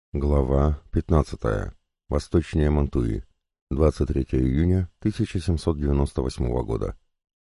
Глава 15. Восточнее Мантуи. 23 июня 1798 года.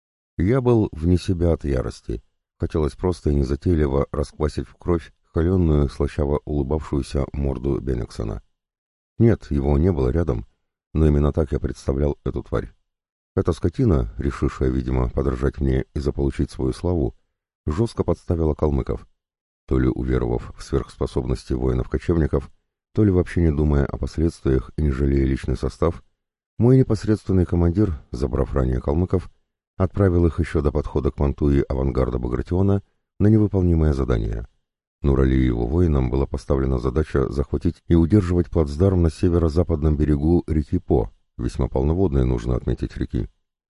Я был вне себя от ярости. Хотелось просто и незатейливо расквасить в кровь холеную, слащаво улыбавшуюся морду Беннексона. Нет, его не было рядом, но именно так я представлял эту тварь. Эта скотина, решившая, видимо, подражать мне и заполучить свою славу, жестко подставила калмыков. То ли уверовав в сверхспособности воинов-кочевников, то ли вообще не думая о последствиях и не жалея личный состав, мой непосредственный командир, забрав ранее калмыков, отправил их еще до подхода к Мантуи авангарда Багратиона на невыполнимое задание. Нурали и его воинам была поставлена задача захватить и удерживать плацдарм на северо-западном берегу реки По, весьма полноводной, нужно отметить, реки.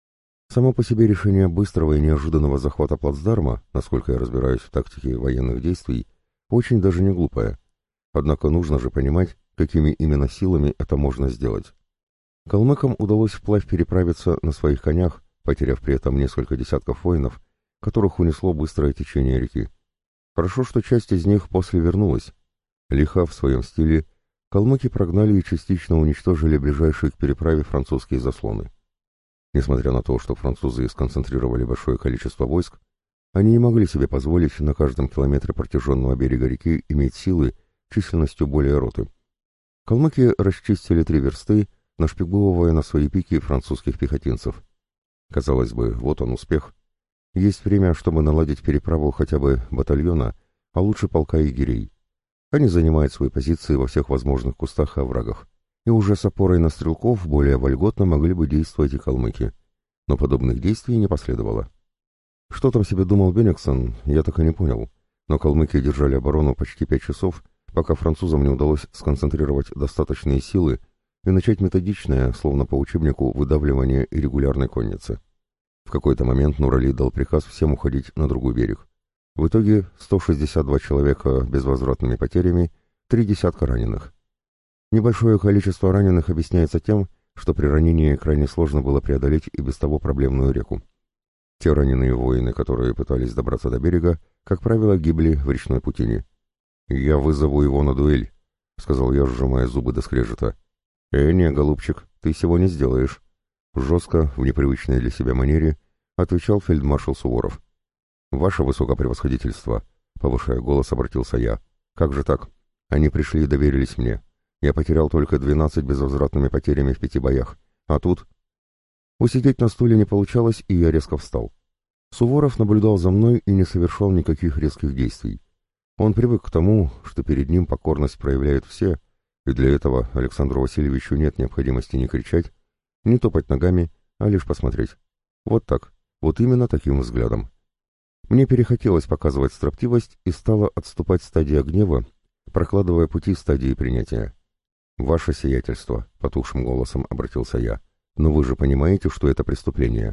Само по себе решение быстрого и неожиданного захвата плацдарма, насколько я разбираюсь в тактике военных действий, очень даже не глупое. Однако нужно же понимать, какими именно силами это можно сделать. Калмыкам удалось вплавь переправиться на своих конях, потеряв при этом несколько десятков воинов, которых унесло быстрое течение реки. Хорошо, что часть из них после вернулась. Лихо в своем стиле, калмыки прогнали и частично уничтожили ближайшие к переправе французские заслоны. Несмотря на то, что французы сконцентрировали большое количество войск, они не могли себе позволить на каждом километре протяженного берега реки иметь силы численностью более роты. Калмыки расчистили 3 версты, нашпиговывая на свои пики французских пехотинцев. Казалось бы, вот он успех. Есть время, чтобы наладить переправу хотя бы батальона, а лучше полка егерей. Они занимают свои позиции во всех возможных кустах и оврагах. И уже с опорой на стрелков более вольготно могли бы действовать и калмыки. Но подобных действий не последовало. Что там себе думал Беннексон, я так и не понял. Но калмыки держали оборону почти 5 часов, пока французам не удалось сконцентрировать достаточные силы и начать методичное, словно по учебнику, выдавливание регулярной конницы. В какой-то момент Нурали дал приказ всем уходить на другой берег. В итоге 162 человека безвозвратными потерями, 3 десятка раненых. Небольшое количество раненых объясняется тем, что при ранении крайне сложно было преодолеть и без того проблемную реку. Те раненые воины, которые пытались добраться до берега, как правило, гибли в речной путине. «Я вызову его на дуэль», — сказал я, сжимая зубы до скрежета. Не, голубчик, ты сего не сделаешь», — жестко, в непривычной для себя манере, отвечал фельдмаршал Суворов. «Ваше высокопревосходительство», — повышая голос, обратился я. «Как же так? Они пришли и доверились мне. Я потерял только 12 безвозвратными потерями в 5 боях. А тут...» Усидеть на стуле не получалось, и я резко встал. Суворов наблюдал за мной и не совершал никаких резких действий. Он привык к тому, что перед ним покорность проявляют все, и для этого Александру Васильевичу нет необходимости не кричать, не топать ногами, а лишь посмотреть. Вот так, вот именно таким взглядом. Мне перехотелось показывать строптивость и стала отступать стадия гнева, прокладывая пути стадии принятия. «Ваше сиятельство», — потухшим голосом обратился я, — «но вы же понимаете, что это преступление».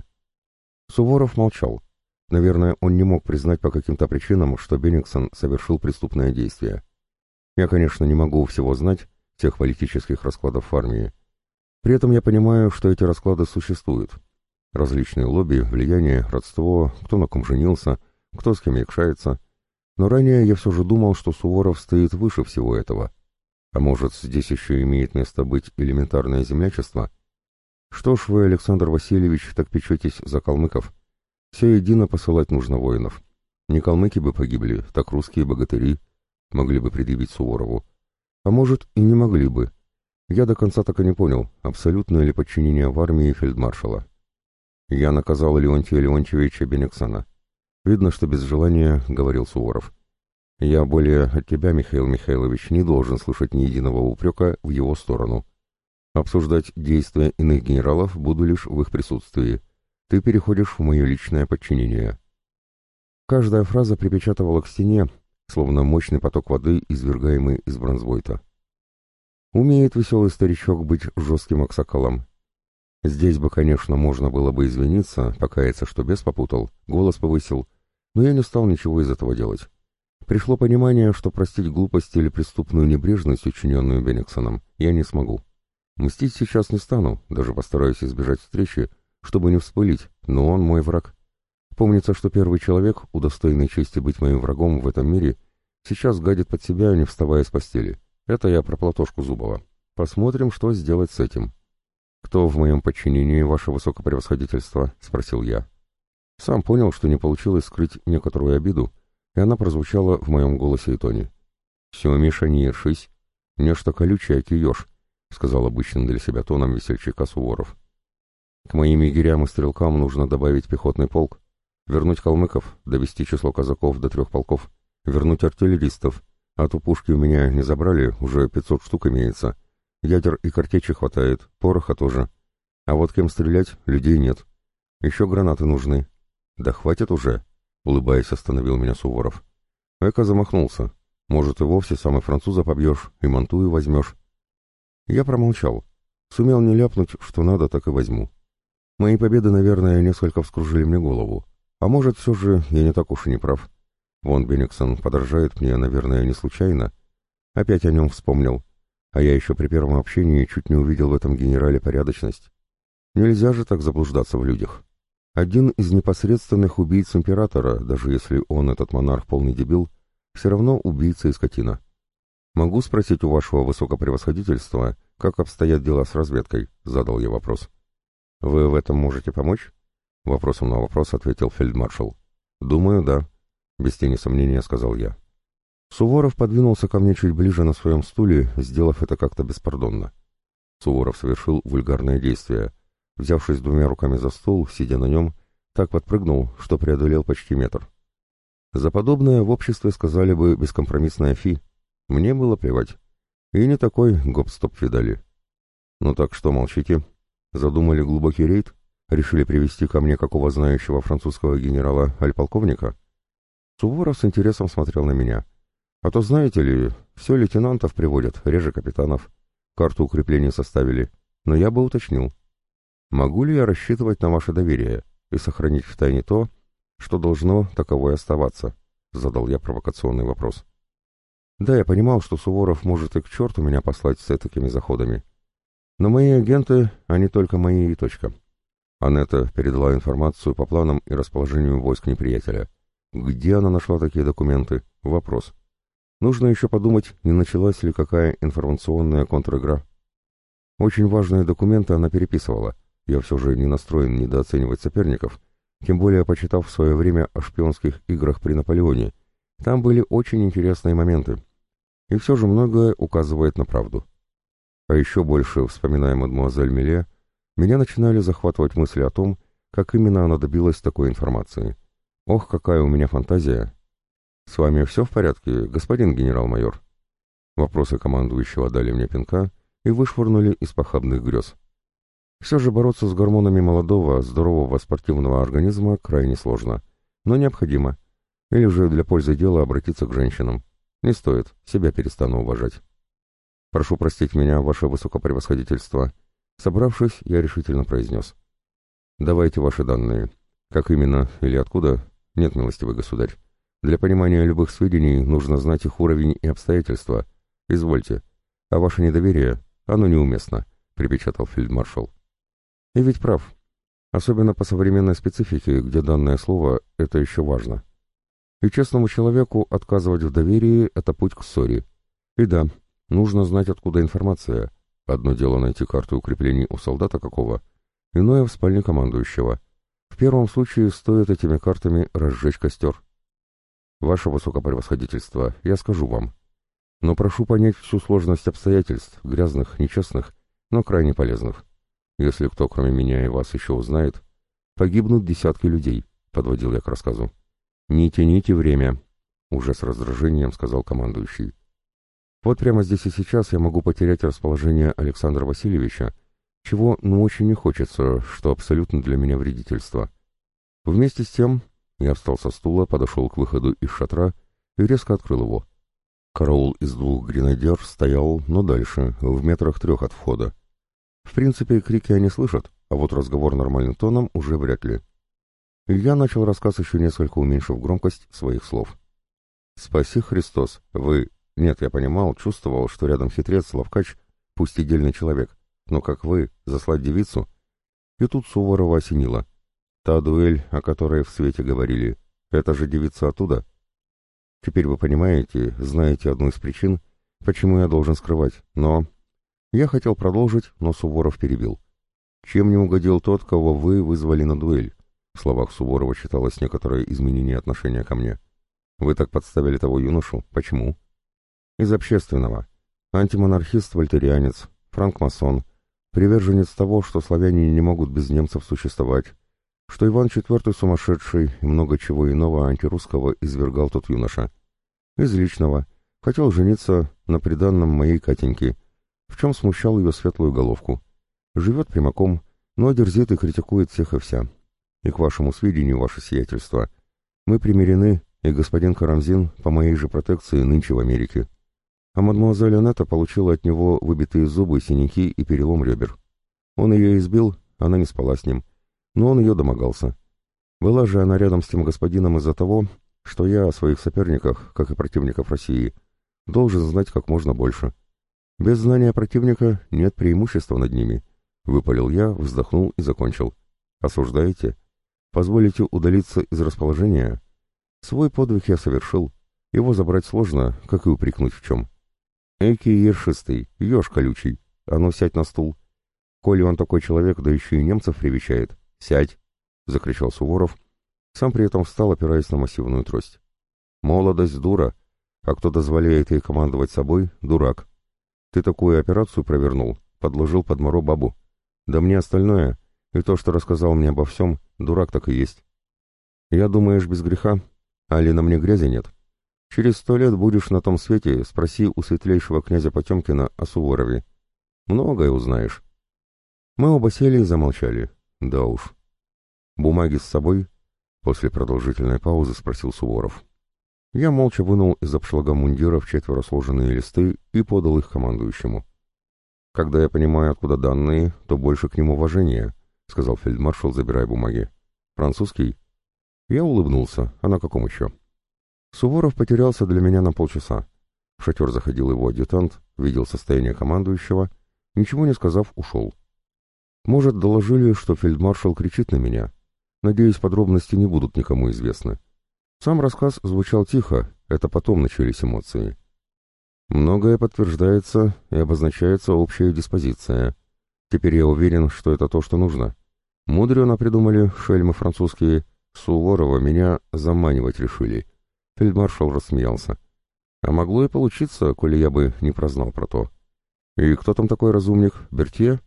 Суворов молчал. Наверное, он не мог признать по каким-то причинам, что Беннексон совершил преступное действие. Я, конечно, не могу всего знать, всех политических раскладов в армии. При этом я понимаю, что эти расклады существуют. Различные лобби, влияние, родство, кто на ком женился, кто с кем якшается. Но ранее я все же думал, что Суворов стоит выше всего этого. А может, здесь еще имеет место быть элементарное землячество? Что ж вы, Александр Васильевич, так печетесь за калмыков? Все едино посылать нужно воинов. Не калмыки бы погибли, так русские богатыри могли бы предъявить Суворову. А может, и не могли бы. Я до конца так и не понял, абсолютное ли подчинение в армии фельдмаршала. Я наказал Леонтия Леонтьевича Беннексона. Видно, что без желания, говорил Суворов. Я более от тебя, Михаил Михайлович, не должен слышать ни единого упрека в его сторону. Обсуждать действия иных генералов буду лишь в их присутствии. Ты переходишь в мое личное подчинение. Каждая фраза припечатывала к стене, словно мощный поток воды, извергаемый из бронзбойта. Умеет веселый старичок быть жестким аксакалом. Здесь бы, конечно, можно было бы извиниться, покаяться, что бес попутал, голос повысил, но я не стал ничего из этого делать. Пришло понимание, что простить глупость или преступную небрежность, учиненную Беннексоном, я не смогу. Мстить сейчас не стану, даже постараюсь избежать встречи, чтобы не вспылить, но он мой враг. Помнится, что первый человек, удостоенный чести быть моим врагом в этом мире, сейчас гадит под себя, не вставая с постели. Это я про Платошку Зубова. Посмотрим, что сделать с этим. «Кто в моем подчинении, ваше высокопревосходительство?» — спросил я. Сам понял, что не получилось скрыть некоторую обиду, и она прозвучала в моем голосе и тоне. «Все, Миша, не ершись. Нечто колючее киешь», — сказал обычным для себя тоном весельчака Суворов. «К моим егерям и стрелкам нужно добавить пехотный полк, вернуть калмыков, довести число казаков до 3 полков, вернуть артиллеристов, а то пушки у меня не забрали, уже 500 штук имеется. Ядер и картечи хватает, пороха тоже. А вот кем стрелять, людей нет. Еще гранаты нужны». «Да хватит уже», — улыбаясь, остановил меня Суворов. Эко замахнулся. «Может, и вовсе самый француза побьешь, и Мантую возьмешь». Я промолчал. Сумел не ляпнуть, что надо, так и возьму. Мои победы, наверное, несколько вскружили мне голову. А может, все же я не так уж и не прав. Вон Бенниксон подражает мне, наверное, не случайно. Опять о нем вспомнил. А я еще при первом общении чуть не увидел в этом генерале порядочность. Нельзя же так заблуждаться в людях. Один из непосредственных убийц императора, даже если он, этот монарх, полный дебил, все равно убийца и скотина. «Могу спросить у вашего высокопревосходительства, как обстоят дела с разведкой?» — задал я вопрос. «Вы в этом можете помочь?» — вопросом на вопрос ответил фельдмаршал. «Думаю, да», — без тени сомнения сказал я. Суворов подвинулся ко мне чуть ближе на своем стуле, сделав это как-то беспардонно. Суворов совершил вульгарное действие. Взявшись 2 руками за стол, сидя на нем, так подпрыгнул, что преодолел почти метр. За подобное в обществе сказали бы бескомпромиссное фи. Мне было плевать. И не такой гоп-стоп-фидали. «Ну так что молчите? Задумали глубокий рейд? Решили привести ко мне какого знающего французского генерала альполковника?» Суворов с интересом смотрел на меня. «А то, знаете ли, все лейтенантов приводят, реже капитанов. Карту укреплений составили. Но я бы уточнил. Могу ли я рассчитывать на ваше доверие и сохранить в тайне то, что должно таковой оставаться?» — задал я провокационный вопрос. Да, я понимал, что Суворов может и к черту меня послать с такими заходами. Но мои агенты, они только мои и точка. Анетта передала информацию по планам и расположению войск неприятеля. Где она нашла такие документы? Вопрос. Нужно еще подумать, не началась ли какая информационная контр-игра. Очень важные документы она переписывала. Я все же не настроен недооценивать соперников, тем более почитав в свое время о шпионских играх при Наполеоне. Там были очень интересные моменты. И все же многое указывает на правду. А еще больше, вспоминая мадемуазель Миле, меня начинали захватывать мысли о том, как именно она добилась такой информации. Ох, какая у меня фантазия! «С вами все в порядке, господин генерал-майор?» Вопросы командующего дали мне пинка и вышвырнули из похабных грез. Все же бороться с гормонами молодого, здорового спортивного организма крайне сложно, но необходимо. Или же для пользы дела обратиться к женщинам. Не стоит, себя перестану уважать. «Прошу простить меня, ваше высокопревосходительство». Собравшись, я решительно произнес. «Давайте ваши данные. Как именно или откуда? Нет, милостивый государь. Для понимания любых сведений нужно знать их уровень и обстоятельства. Извольте. А ваше недоверие, оно неуместно», — припечатал фельдмаршал. И ведь прав. Особенно по современной специфике, где данное слово — это еще важно. И честному человеку отказывать в доверии — это путь к ссоре. И да, нужно знать, откуда информация. Одно дело найти карту укреплений у солдата какого, иное в спальне командующего. В первом случае стоит этими картами разжечь костер. Ваше высокопревосходительство, я скажу вам. Но прошу понять всю сложность обстоятельств, грязных, нечестных, но крайне полезных. Если кто, кроме меня и вас, еще узнает, погибнут десятки людей, подводил я к рассказу. «Не тяните время», — уже с раздражением сказал командующий. «Вот прямо здесь и сейчас я могу потерять расположение Александра Васильевича, чего очень не хочется, что абсолютно для меня вредительство. Вместе с тем я встал со стула, подошел к выходу из шатра и резко открыл его. Караул из 2 гренадер стоял, но дальше, в 3 метрах от входа. В принципе, крики они слышат, а вот разговор нормальным тоном уже вряд ли. Я начал рассказ, еще несколько уменьшив громкость своих слов. «Спаси Христос, вы...» Нет, я понимал, чувствовал, что рядом хитрец, ловкач, пусть и дельный человек, но как вы, заслать девицу? И тут Суворова осенило. Та дуэль, о которой в свете говорили, это же девица оттуда? Теперь вы понимаете, знаете одну из причин, Почему я должен скрывать? Но... Я хотел продолжить, но Суворов перебил. Чем не угодил тот, кого вы вызвали на дуэль? В словах Суворова читалось некоторое изменение отношения ко мне. Вы так подставили того юношу. Почему? Из общественного. Антимонархист-вольтерианец, франкмасон, приверженец того, что славяне не могут без немцев существовать, что Иван IV сумасшедший и много чего иного антирусского извергал тот юноша. Из личного. Хотел жениться на приданном моей Катеньке, в чем смущал ее светлую головку. Живет прямаком, но дерзит и критикует всех и вся. И к вашему сведению, ваше сиятельство, мы примирены, и господин Карамзин по моей же протекции нынче в Америке. А мадемуазель Анетта получила от него выбитые зубы, синяки и перелом ребер. Он ее избил, она не спала с ним, но он ее домогался. Была же она рядом с тем господином из-за того, что я о своих соперниках, как и противников России, должен знать как можно больше. Без знания противника нет преимущества над ними. Выпалил я, вздохнул и закончил. Осуждаете? Позволите удалиться из расположения? Свой подвиг я совершил. Его забрать сложно, как и упрекнуть в чем. Эки ершистый, еж колючий. А ну сядь на стул. Коли он такой человек, да еще и немцев привечает. Сядь! Закричал Суворов. Сам при этом встал, опираясь на массивную трость. Молодость дура, а кто дозволяет ей командовать собой, дурак. Ты такую операцию провернул, подложил под моро бабу. Да мне остальное, и то, что рассказал мне обо всем, дурак так и есть. Я, думаешь, без греха? Али на мне грязи нет? Через 100 лет будешь на том свете, спроси у светлейшего князя Потемкина о Суворове. Многое узнаешь. Мы оба сели и замолчали. Да уж. Бумаги с собой? После продолжительной паузы спросил Суворов. Я молча вынул из обшлага мундира в 4 сложенные листы и подал их командующему. «Когда я понимаю, откуда данные, то больше к ним уважения», — сказал фельдмаршал, забирая бумаги. «Французский?» Я улыбнулся. А на каком еще? Суворов потерялся для меня на полчаса. В шатер заходил его адъютант, видел состояние командующего, ничего не сказав, ушел. Может, доложили, что фельдмаршал кричит на меня. Надеюсь, подробности не будут никому известны. Сам рассказ звучал тихо, это потом начались эмоции. Многое подтверждается и обозначается общая диспозиция. Теперь я уверен, что это то, что нужно. Мудрено придумали шельмы французские. Суворова меня заманивать решили. Фельдмаршал рассмеялся. А могло и получиться, коли я бы не прознал про то. И кто там такой разумник? Бертье?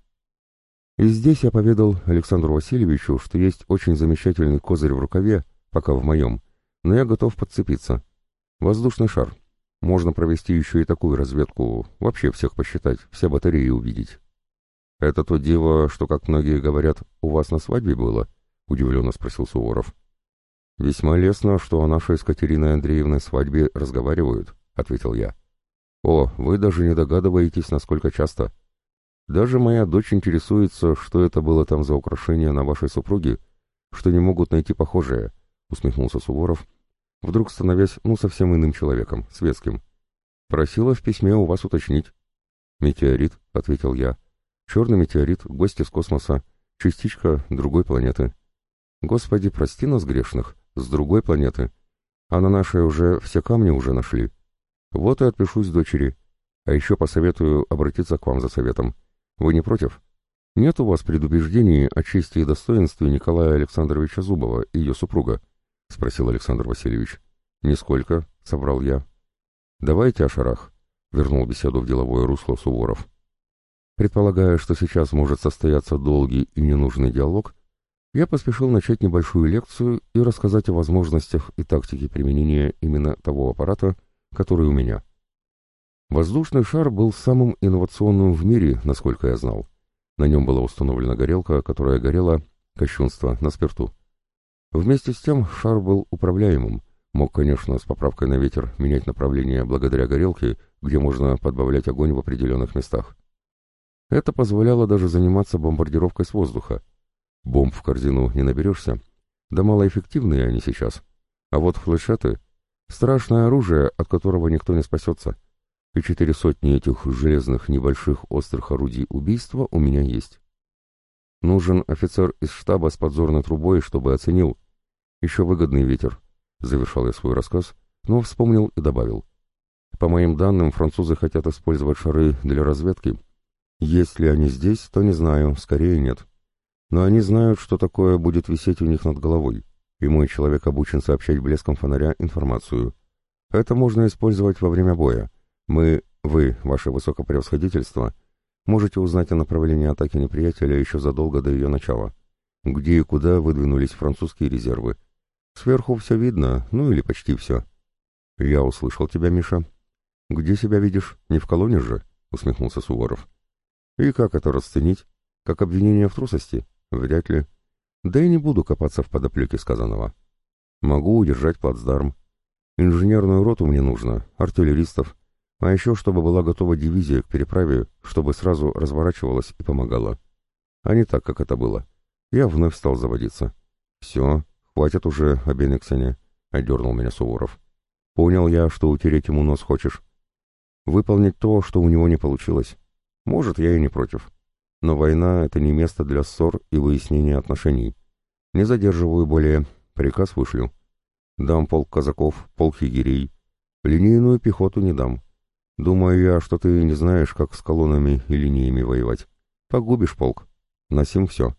И здесь я поведал Александру Васильевичу, что есть очень замечательный козырь в рукаве, пока в моем, но я готов подцепиться. Воздушный шар. Можно провести еще и такую разведку, вообще всех посчитать, все батареи увидеть. «Это то диво, что, как многие говорят, у вас на свадьбе было?» — удивленно спросил Суворов. «Весьма лестно, что о нашей с Катериной Андреевной свадьбе разговаривают», — ответил я. «О, вы даже не догадываетесь, насколько часто. Даже моя дочь интересуется, что это было там за украшение на вашей супруге, что не могут найти похожее», — усмехнулся Суворов, вдруг становясь, совсем иным человеком, светским. «Просила в письме у вас уточнить». «Метеорит», — ответил я. «Черный метеорит, гость из космоса, частичка другой планеты». «Господи, прости нас, грешных, с другой планеты. А на нашей уже все камни уже нашли. Вот и отпишусь дочери. А еще посоветую обратиться к вам за советом. Вы не против? Нет у вас предубеждений о чести и достоинстве Николая Александровича Зубова и ее супруга?» — спросил Александр Васильевич. «Нисколько», — соврал я. «Давайте о шарах», — вернул беседу в деловое русло Суворов. Предполагая, что сейчас может состояться долгий и ненужный диалог, я поспешил начать небольшую лекцию и рассказать о возможностях и тактике применения именно того аппарата, который у меня. Воздушный шар был самым инновационным в мире, насколько я знал. На нем была установлена горелка, которая горела, кощунство, на спирту. Вместе с тем шар был управляемым, мог, конечно, с поправкой на ветер менять направление благодаря горелке, где можно подбавлять огонь в определенных местах. Это позволяло даже заниматься бомбардировкой с воздуха. Бомб в корзину не наберешься, да малоэффективные они сейчас. А вот флешеты — страшное оружие, от которого никто не спасется. И 400 этих железных небольших острых орудий убийства у меня есть. Нужен офицер из штаба с подзорной трубой, чтобы оценил. Еще выгодный ветер. Завершал я свой рассказ, но вспомнил и добавил. По моим данным, французы хотят использовать шары для разведки. Есть ли они здесь, то не знаю, скорее нет. Но они знают, что такое будет висеть у них над головой, и мой человек обучен сообщать блеском фонаря информацию. Это можно использовать во время боя. Вы, ваше высокопревосходительство, можете узнать о направлении атаки неприятеля еще задолго до ее начала. Где и куда выдвинулись французские резервы. Сверху все видно, ну или почти все. Я услышал тебя, Миша. Где себя видишь? Не в колонне же? Усмехнулся Суворов. И как это расценить? Как обвинение в трусости? Вряд ли. Да и не буду копаться в подоплеке сказанного. Могу удержать плацдарм. Инженерную роту мне нужно, артиллеристов, а еще чтобы была готова дивизия к переправе, чтобы сразу разворачивалась и помогала. А не так, как это было. Я вновь стал заводиться. «Все, хватит уже о Бенниксене», — одернул меня Суворов. «Понял я, что утереть ему нос хочешь. Выполнить то, что у него не получилось. Может, я и не против. Но война — это не место для ссор и выяснения отношений. Не задерживаю более, приказ вышлю. Дам полк казаков, полк егерей. Линейную пехоту не дам. Думаю я, что ты не знаешь, как с колоннами и линиями воевать. Погубишь полк. На сим все».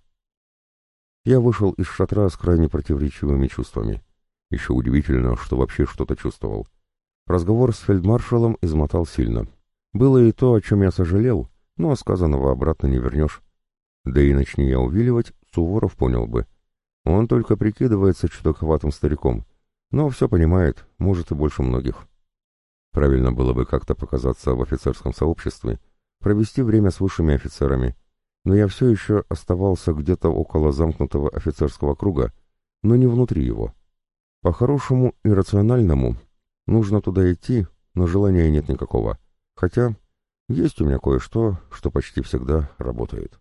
Я вышел из шатра с крайне противоречивыми чувствами. Еще удивительно, что вообще что-то чувствовал. Разговор с фельдмаршалом измотал сильно. Было и то, о чем я сожалел, но сказанного обратно не вернешь. Да и начни я увиливать, Суворов понял бы. Он только прикидывается чудаковатым стариком, но все понимает, может и больше многих. Правильно было бы как-то показаться в офицерском сообществе, провести время с высшими офицерами, но я все еще оставался где-то около замкнутого офицерского круга, но не внутри его. По-хорошему и рациональному нужно туда идти, но желания нет никакого, хотя есть у меня кое-что, что почти всегда работает.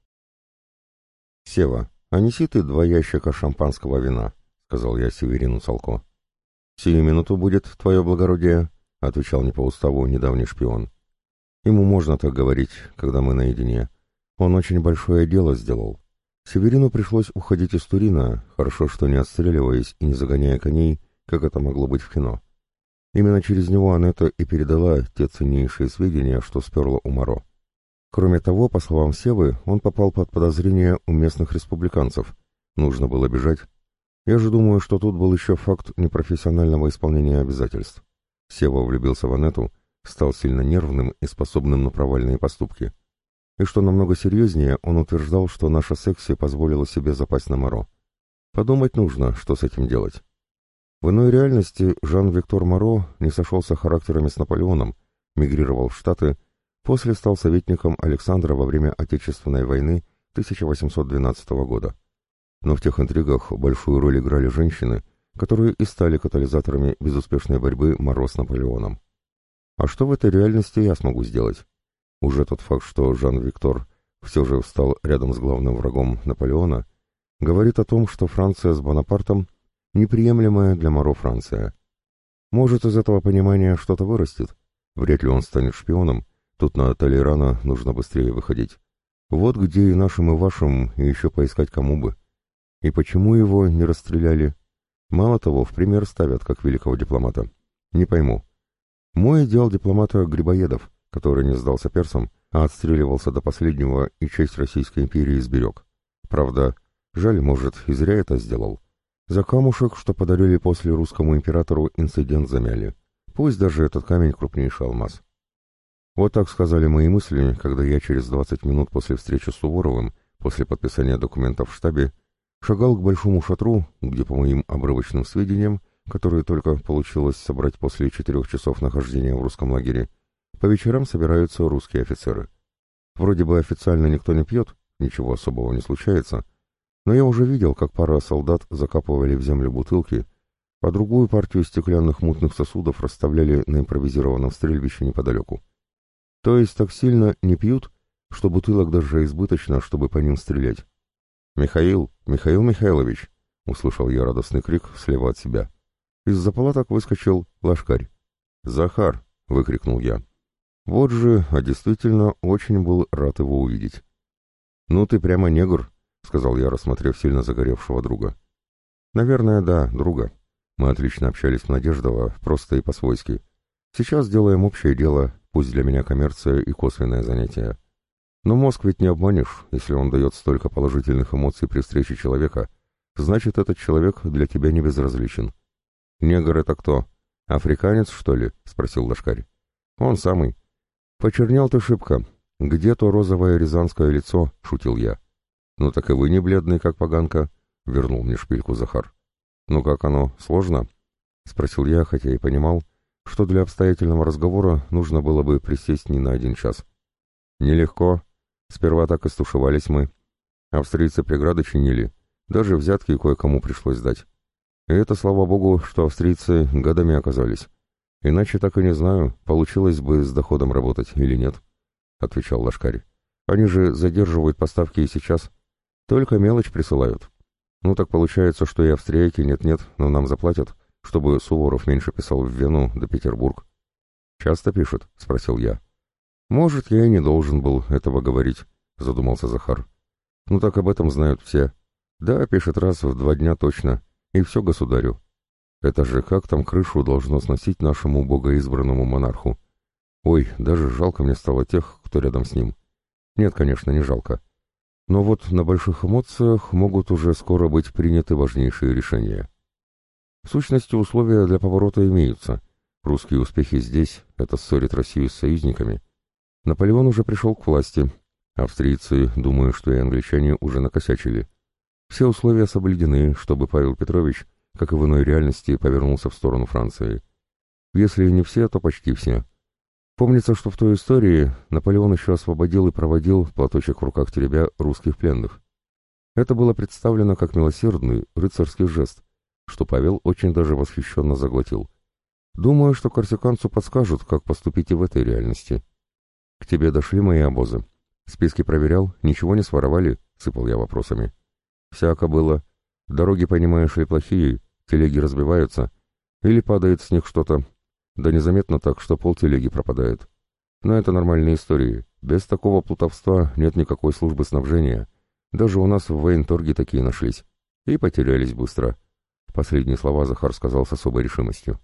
«Сева, а неси ты 2 ящика шампанского вина», — сказал я Северину Салко. «Сию минуту будет, твое благородие», — отвечал не по уставу недавний шпион. Ему можно так говорить, когда мы наедине. Он очень большое дело сделал. Северину пришлось уходить из Турина, хорошо, что не отстреливаясь и не загоняя коней, как это могло быть в кино. Именно через него Анетта и передала те ценнейшие сведения, что сперла у Моро. Кроме того, по словам Севы, он попал под подозрение у местных республиканцев. Нужно было бежать. Я же думаю, что тут был еще факт непрофессионального исполнения обязательств. Сева влюбился в Анетту, стал сильно нервным и способным на провальные поступки. И что намного серьезнее, он утверждал, что наша секси позволила себе запасть на Моро. Подумать нужно, что с этим делать. В иной реальности Жан-Виктор Моро не сошелся характерами с Наполеоном, мигрировал в Штаты, после стал советником Александра во время Отечественной войны 1812 года. Но в тех интригах большую роль играли женщины, которые и стали катализаторами безуспешной борьбы Моро с Наполеоном. А что в этой реальности я смогу сделать? Уже тот факт, что Жан-Виктор все же встал рядом с главным врагом Наполеона, говорит о том, что Франция с Бонапартом — неприемлемая для Моро Франция. Может, из этого понимания что-то вырастет. Вряд ли он станет шпионом, тут на Толерана нужно быстрее выходить. Вот где и нашим, и вашим, и еще поискать кому бы. И почему его не расстреляли? Мало того, в пример ставят, как великого дипломата. Не пойму. Мой идеал дипломата Грибоедов, который не сдался персам, а отстреливался до последнего и честь Российской империи сберег. Правда, жаль, может, и зря это сделал. За камушек, что подарили после русскому императору, инцидент замяли. Пусть даже этот камень крупнейший алмаз. Вот так сказали мои мысли, когда я через 20 минут после встречи с Суворовым, после подписания документов в штабе, шагал к большому шатру, где, по моим обрывочным сведениям, которые только получилось собрать после 4 часов нахождения в русском лагере, по вечерам собираются русские офицеры. Вроде бы официально никто не пьет, ничего особого не случается, но я уже видел, как пара солдат закапывали в землю бутылки, а другую партию стеклянных мутных сосудов расставляли на импровизированном стрельбище неподалеку. То есть так сильно не пьют, что бутылок даже избыточно, чтобы по ним стрелять. «Михаил Михайлович!» — услышал я радостный крик слева от себя. Из-за палаток выскочил Лашкарь. «Захар!» — выкрикнул я. Вот же, а действительно, очень был рад его увидеть. «Ну ты прямо негр», — сказал я, рассмотрев сильно загоревшего друга. «Наверное, да, друга. Мы отлично общались в Надеждово, просто и по-свойски. Сейчас делаем общее дело, пусть для меня коммерция и косвенное занятие. Но мозг ведь не обманешь, если он дает столько положительных эмоций при встрече человека, значит, этот человек для тебя не безразличен. «Негр это кто? Африканец, что ли?» — спросил Лашкарь. «Он самый». «Почернел ты шибко. Где то розовое рязанское лицо?» — шутил я. «Ну так и вы не бледный, как поганка», — вернул мне шпильку Захар. «Ну как оно, сложно?» — спросил я, хотя и понимал, что для обстоятельного разговора нужно было бы присесть не на 1 час. «Нелегко. Сперва так и стушевались мы. Австрийцы преграды чинили, даже взятки кое-кому пришлось дать. И это, слава богу, что австрийцы годами оказались. Иначе так и не знаю, получилось бы с доходом работать или нет», — отвечал Лашкарь. «Они же задерживают поставки и сейчас. Только мелочь присылают. Ну так получается, что и австрияки нет-нет, но нам заплатят, чтобы Суворов меньше писал в Вену да Петербург». «Часто пишут?» — спросил я. «Может, я и не должен был этого говорить», — задумался Захар. «Ну так об этом знают все. Да, пишет раз в 2 дня точно, и все государю. Это же как там крышу должно сносить нашему богоизбранному монарху? Ой, даже жалко мне стало тех, кто рядом с ним. Нет, конечно, не жалко. Но вот на больших эмоциях могут уже скоро быть приняты важнейшие решения. В сущности, условия для поворота имеются. Русские успехи здесь — это ссорит Россию с союзниками. Наполеон уже пришел к власти. Австрийцы, думаю, что и англичане уже накосячили. Все условия соблюдены, чтобы Павел Петрович, как и в иной реальности, повернулся в сторону Франции. Если не все, то почти все. Помнится, что в той истории Наполеон еще освободил и проводил, платочек в руках теребя, русских пленных. Это было представлено как милосердный рыцарский жест, что Павел очень даже восхищенно заглотил. Думаю, что корсиканцу подскажут, как поступить и в этой реальности. «К тебе дошли мои обозы? Списки проверял? Ничего не своровали?» — сыпал я вопросами. «Всяко было. Дороги, понимаешь ли, плохие, телеги разбиваются, или падает с них что-то. Да незаметно так, что полтелеги пропадает. Но это нормальные истории. Без такого плутовства нет никакой службы снабжения. Даже у нас в военторге такие нашлись. И потерялись быстро». Последние слова Захар сказал с особой решимостью.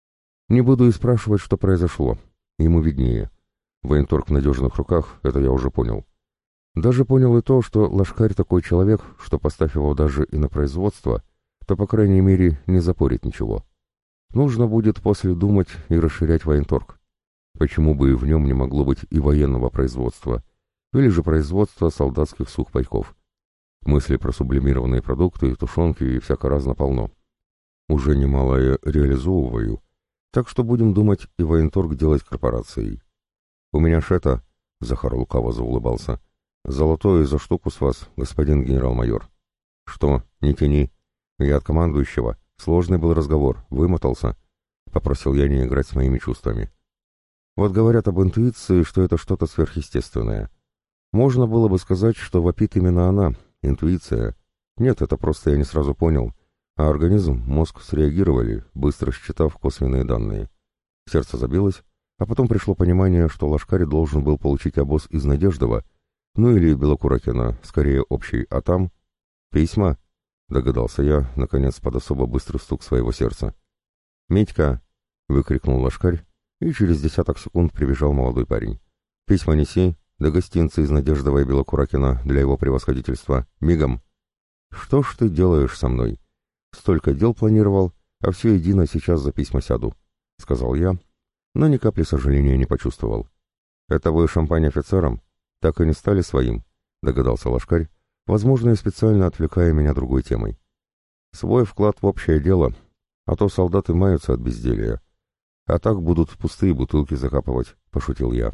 «Не буду и спрашивать, что произошло. Ему виднее. Военторг в надежных руках, это я уже понял. Даже понял и то, что Лашкарь такой человек, что, поставь его даже и на производство, то, по крайней мере, не запорит ничего. Нужно будет после думать и расширять военторг. Почему бы и в нем не могло быть и военного производства, или же производства солдатских сухпайков? Мысли про сублимированные продукты, тушенки и всяко разно полно. Уже немало я реализовываю, так что будем думать и военторг делать корпорацией. «У меня ж это...» — Захар лукаво заулыбался. «Золотое за штуку с вас, господин генерал-майор». «Что? Не тяни. Я от командующего. Сложный был разговор. Вымотался». Попросил я не играть с моими чувствами. Вот говорят об интуиции, что это что-то сверхъестественное. Можно было бы сказать, что вопит именно она, интуиция. Нет, это просто я не сразу понял. А организм, мозг среагировали, быстро считав косвенные данные. Сердце забилось, а потом пришло понимание, что Лашкарь должен был получить обоз из Надеждова, ну или Белокуракина, скорее общий, а там... «Письма?» — догадался я, наконец, под особо быстрый стук своего сердца. «Митька!» — выкрикнул Лашкарь, и через 10 секунд прибежал молодой парень. «Письма неси, да гостинцы из Надеждова и Белокуракина для его превосходительства. Мигом!» «Что ж ты делаешь со мной? Столько дел планировал, а все едино сейчас за письма сяду», — сказал я, но ни капли сожаления не почувствовал. «Это вы шампань офицерам? Так и не стали своим?» — догадался Лашкарь, возможно, и специально отвлекая меня другой темой. «Свой вклад в общее дело, а то солдаты маются от безделья. А так будут пустые бутылки закапывать», — пошутил я.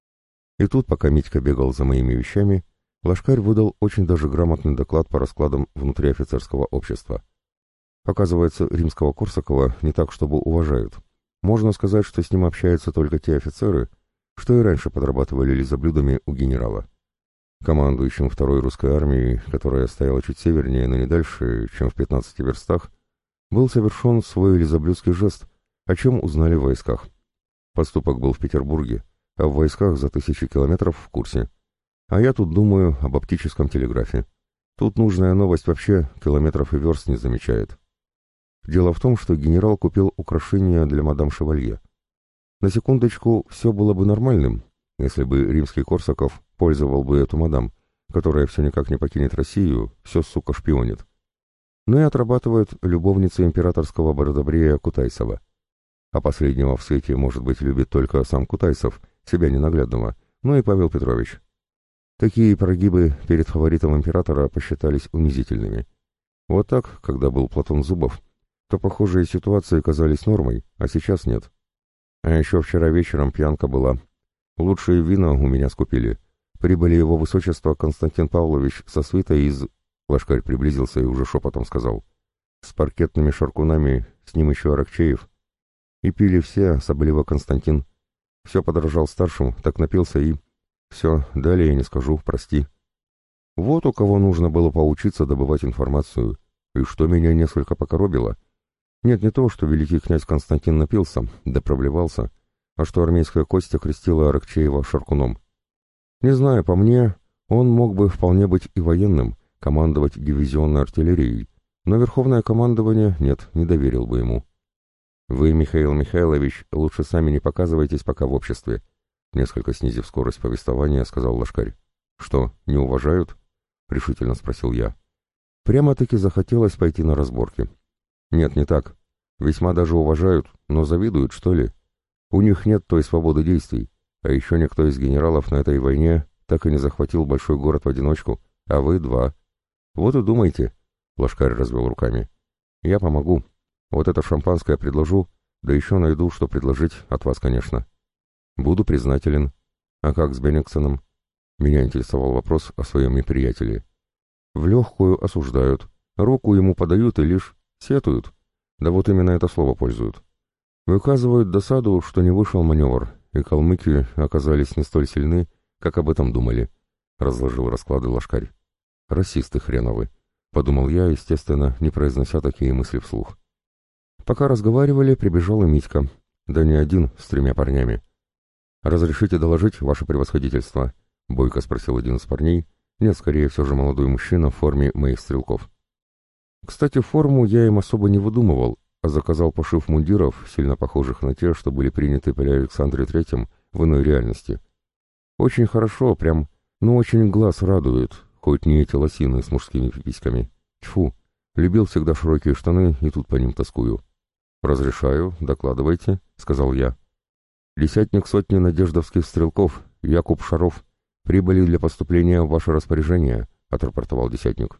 И тут, пока Митька бегал за моими вещами, Лашкарь выдал очень даже грамотный доклад по раскладам внутри офицерского общества. Оказывается, римского Корсакова не так чтобы уважают. Можно сказать, что с ним общаются только те офицеры, что и раньше подрабатывали лизоблюдами у генерала. Командующим второй русской армией, которая стояла чуть севернее, но не дальше, чем в 15 верстах, был совершен свой лизоблюдский жест, о чем узнали в войсках. Поступок был в Петербурге, а в войсках за 1000 километров в курсе. А я тут думаю об оптическом телеграфе. Тут нужная новость вообще километров и верст не замечает. Дело в том, что генерал купил украшения для мадам Шевалье. На секундочку, все было бы нормальным, если бы римский Корсаков пользовал бы эту мадам, которая все никак не покинет Россию, все, сука, шпионит. Но и отрабатывает любовница императорского Бродобрея Кутайсова. А последнего в свете, может быть, любит только сам Кутайсов, себя ненаглядного, ну и Павел Петрович. Такие прогибы перед фаворитом императора посчитались унизительными. Вот так, когда был Платон Зубов, то похожие ситуации казались нормой, а сейчас нет. А еще вчера вечером пьянка была. Лучшие вина у меня скупили. Прибыли его высочество Константин Павлович со свитой из... Лашкарь приблизился и уже шепотом сказал. С паркетными шаркунами, с ним еще Аракчеев. И пили все, особливо Константин. Все подражал старшим, так напился и... Все, далее я не скажу, прости. Вот у кого нужно было поучиться добывать информацию. И что меня несколько покоробило. Нет, не то, что великий князь Константин напился, да проблевался, а что армейская кость окрестила Аракчеева шаркуном. Не знаю, по мне, он мог бы вполне быть и военным, командовать дивизионной артиллерией, но верховное командование, нет, не доверил бы ему. Вы, Михаил Михайлович, лучше сами не показывайтесь пока в обществе. Несколько снизив скорость повествования, сказал Лашкарь. «Что, не уважают?» — решительно спросил я. Прямо-таки захотелось пойти на разборки. «Нет, не так. Весьма даже уважают, но завидуют, что ли? У них нет той свободы действий, а еще никто из генералов на этой войне так и не захватил большой город в одиночку, а вы два. Вот и думайте», — Лашкарь развел руками. «Я помогу. Вот это шампанское предложу, да еще найду, что предложить от вас, конечно». «Буду признателен. А как с Бенниксеном?» Меня интересовал вопрос о своем неприятеле. «В легкую осуждают. Руку ему подают и лишь сетуют. Да вот именно это слово пользуют. Выказывают досаду, что не вышел маневр, и калмыки оказались не столь сильны, как об этом думали», — разложил расклады Лашкарь. «Расисты хреновы», — подумал я, естественно, не произнося такие мысли вслух. Пока разговаривали, прибежал и Митька. Да не один, с 3 парнями. «Разрешите доложить, ваше превосходительство?» — бойко спросил один из парней. Нет, скорее все же молодой мужчина в форме моих стрелков. Кстати, форму я им особо не выдумывал, а заказал пошив мундиров, сильно похожих на те, что были приняты при Александре Третьем в иной реальности. Очень хорошо, прям, ну очень глаз радует, хоть не эти лосины с мужскими пиписьками. Тьфу, любил всегда широкие штаны и тут по ним тоскую. «Разрешаю, докладывайте», — сказал я. «Десятник сотни надеждовских стрелков, Якуб Шаров, прибыли для поступления в ваше распоряжение», — отрапортовал десятник.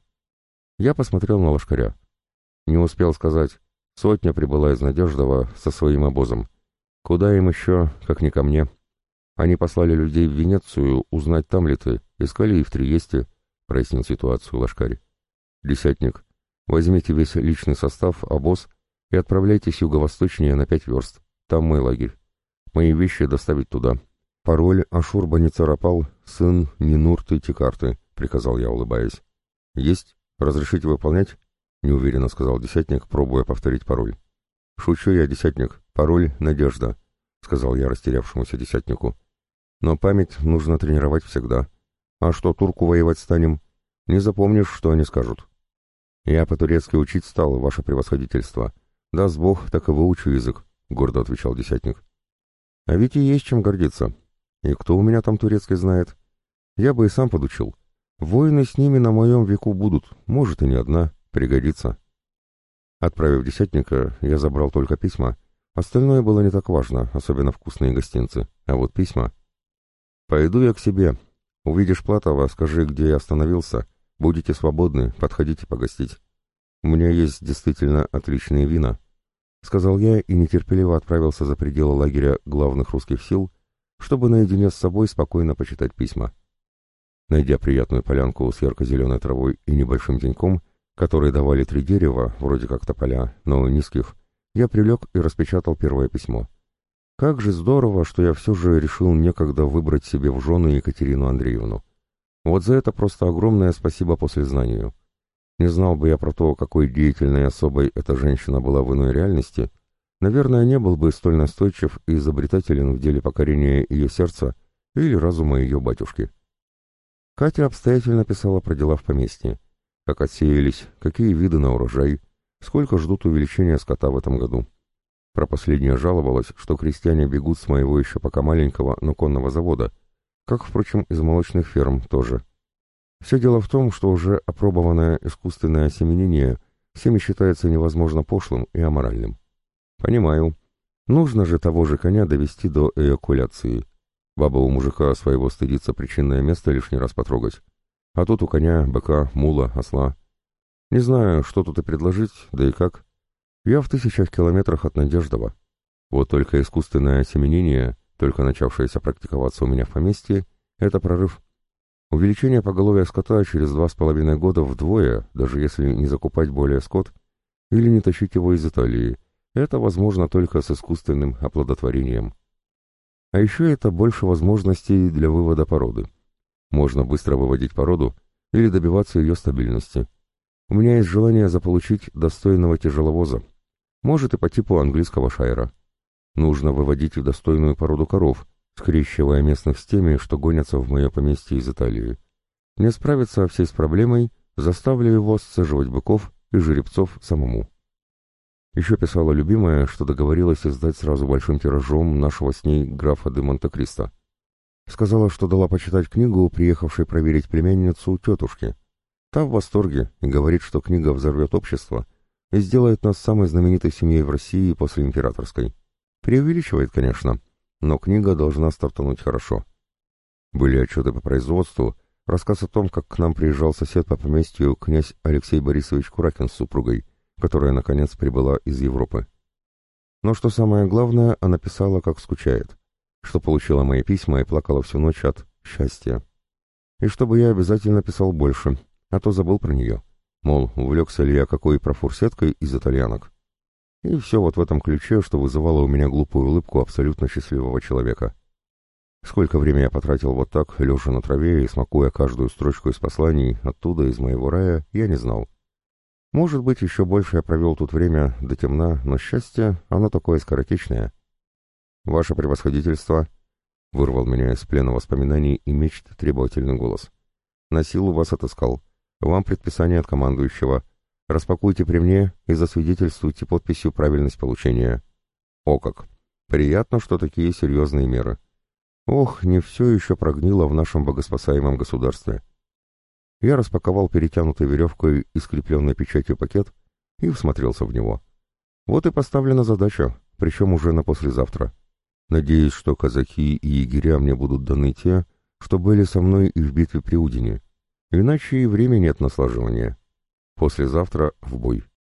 Я посмотрел на Лашкаря. Не успел сказать. Сотня прибыла из Надеждова со своим обозом. Куда им еще, как не ко мне? Они послали людей в Венецию узнать, там ли ты, искали и в Триесте, — прояснил ситуацию Лашкарь. «Десятник, возьмите весь личный состав, обоз, и отправляйтесь юго-восточнее на 5 верст. Там мой лагерь. Мои вещи доставить туда. Пароль Ашурбаницарапал, сын Нинурты Тикарты», — приказал я, улыбаясь. «Есть? Разрешите выполнять?» — неуверенно сказал десятник, пробуя повторить пароль. «Шучу я, десятник. Пароль «Надежда», — сказал я растерявшемуся десятнику. «Но память нужно тренировать всегда. А что, турку воевать станем? Не запомнишь, что они скажут». «Я по-турецки учить стал, ваше превосходительство. Даст Бог, так и выучу язык», — гордо отвечал десятник. «А ведь и есть чем гордиться. И кто у меня там турецкий знает? Я бы и сам подучил. Войны с ними на моем веку будут, может и не одна, пригодится». Отправив десятника, я забрал только письма. Остальное было не так важно, особенно вкусные гостинцы. А вот письма... «Пойду я к себе. Увидишь Платова, скажи, где я остановился. Будете свободны, подходите погостить. У меня есть действительно отличные вина», — сказал я и нетерпеливо отправился за пределы лагеря главных русских сил, чтобы наедине с собой спокойно почитать письма. Найдя приятную полянку с ярко-зеленой травой и небольшим деньком, которые давали 3 дерева, вроде как тополя, но низких, я прилег и распечатал первое письмо. Как же здорово, что я все же решил некогда выбрать себе в жены Екатерину Андреевну. Вот за это просто огромное спасибо послезнанию. Не знал бы я про то, какой деятельной особой эта женщина была в иной реальности, наверное, не был бы столь настойчив и изобретателен в деле покорения ее сердца или разума ее батюшки. Катя обстоятельно писала про дела в поместье. Как отсеялись, какие виды на урожай, сколько ждут увеличения скота в этом году. Про последнее жаловалось, что крестьяне бегут с моего еще пока маленького, но конного завода, как, впрочем, из молочных ферм тоже. Все дело в том, что уже опробованное искусственное осеменение всеми считается невозможно пошлым и аморальным. Понимаю. Нужно же того же коня довести до эякуляции. Баба у мужика своего стыдится причинное место лишний раз потрогать. А тут у коня, быка, мула, осла. Не знаю, что тут и предложить, да и как. Я в 1000 километрах от Надеждова. Вот только искусственное осеменение, только начавшееся практиковаться у меня в поместье, это прорыв. Увеличение поголовья скота через 2,5 года вдвое, даже если не закупать более скот, или не тащить его из Италии, это возможно только с искусственным оплодотворением. А еще это больше возможностей для вывода породы. Можно быстро выводить породу или добиваться ее стабильности. У меня есть желание заполучить достойного тяжеловоза, может и по типу английского шайра. Нужно выводить достойную породу коров, скрещивая местных с теми, что гонятся в мое поместье из Италии. Не справиться всей с проблемой, заставлю его сцеживать быков и жеребцов самому. Еще писала любимая, что договорилась издать сразу большим тиражом нашего с ней графа де Монте-Кристо. Сказала, что дала почитать книгу, приехавшей проверить племянницу тетушке. Та в восторге и говорит, что книга взорвет общество и сделает нас самой знаменитой семьей в России после императорской. Преувеличивает, конечно, но книга должна стартануть хорошо. Были отчеты по производству, рассказ о том, как к нам приезжал сосед по поместью князь Алексей Борисович Куракин с супругой, которая, наконец, прибыла из Европы. Но что самое главное, она писала, как скучает, что получила мои письма и плакала всю ночь от счастья. И чтобы я обязательно писал больше, а то забыл про нее. Мол, увлекся ли я какой профурсеткой из итальянок. И все вот в этом ключе, что вызывало у меня глупую улыбку абсолютно счастливого человека. Сколько времени я потратил вот так, лежа на траве и смакуя каждую строчку из посланий оттуда, из моего рая, я не знал. Может быть, еще больше я провел тут время до темна, но счастье, оно такое скоротечное. «Ваше превосходительство», — вырвал меня из плена воспоминаний и мечт требовательный голос. «На силу вас отыскал. Вам предписание от командующего. Распакуйте при мне и засвидетельствуйте подписью правильность получения». О как! Приятно, что такие серьезные меры. Ох, не все еще прогнило в нашем богоспасаемом государстве. Я распаковал перетянутой веревкой и скрепленной печатью пакет и всмотрелся в него. Вот и поставлена задача, причем уже на послезавтра. Надеюсь, что казаки и егеря мне будут даны те, что были со мной и в битве при Удине. Иначе и времени нет на слаживание. Послезавтра в бой.